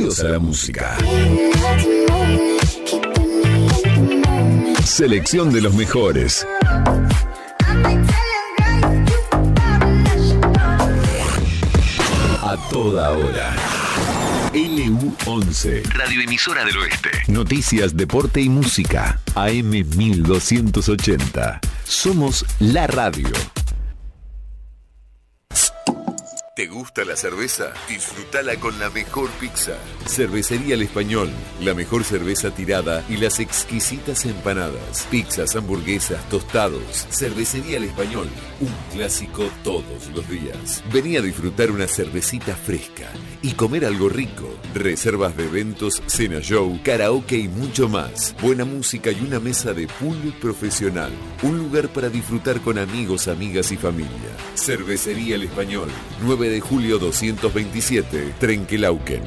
Bienvenidos a la música. Selección de los mejores. A toda hora. LU11, radioemisora del oeste. Noticias, deporte y música. AM 1280. Somos la radio. ¿Te gusta la cerveza? Disfrutala con la mejor pizza. Cervecería El Español, la mejor cerveza tirada y las exquisitas empanadas. Pizzas, hamburguesas, tostados. Cervecería El Español, un clásico todos los días. Vení a disfrutar una cervecita fresca y comer algo rico. Reservas de eventos, cena show, karaoke y mucho más. Buena música y una mesa de pool profesional. Un lugar para disfrutar con amigos, amigas y familia. Cervecería El Español, 9 de julio 227, Trenquelauquen.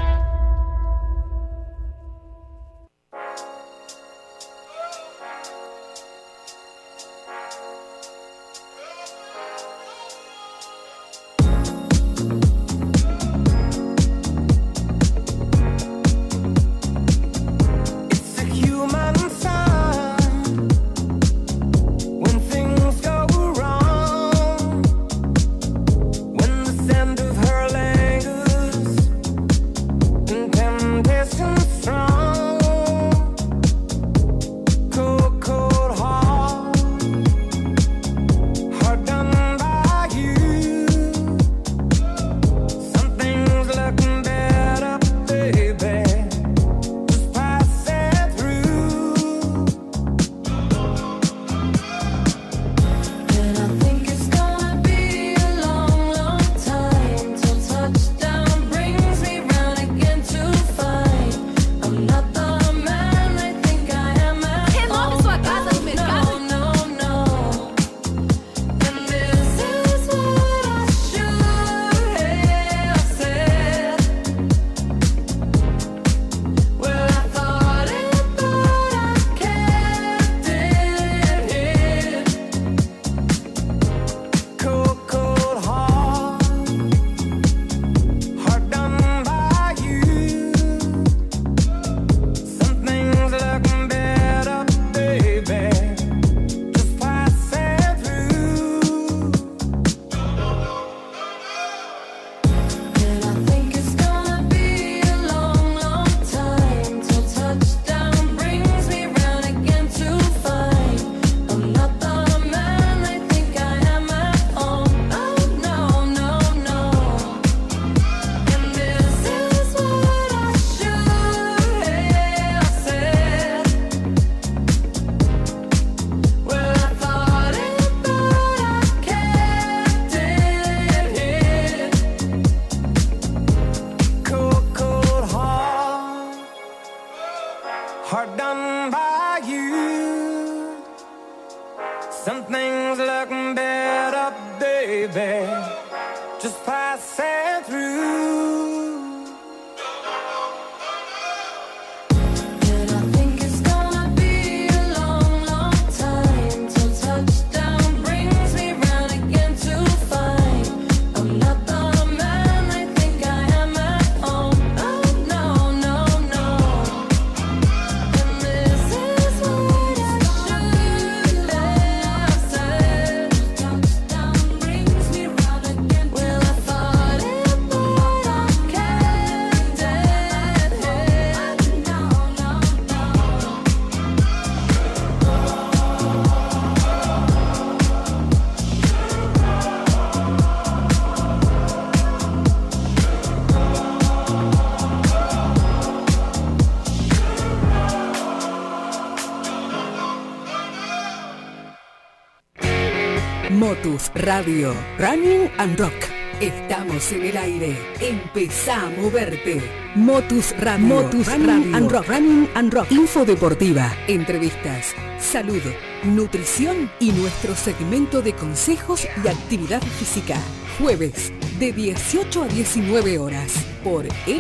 Motus Radio, Running and Rock. Estamos en el aire. Empezá a moverte. Motus Radio, Motus Running and Rock, Running and Rock. Info deportiva, entrevistas, salud, nutrición y nuestro segmento de consejos y actividad física. Jueves de 18 a 19 horas por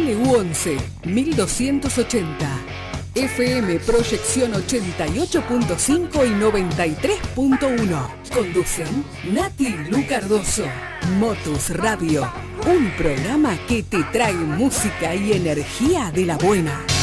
LU11 1280. FM Proyección 88.5 y 93.1. Conducen Nati y Lu Cardoso. Motus Radio, un programa que te trae música y energía de la buena.